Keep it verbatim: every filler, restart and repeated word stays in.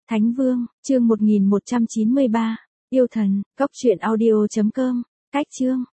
Thánh Vương, chương một nghìn một trăm chín mươi ba, yêu thần, cốc truyện audio chấm com, cách chương.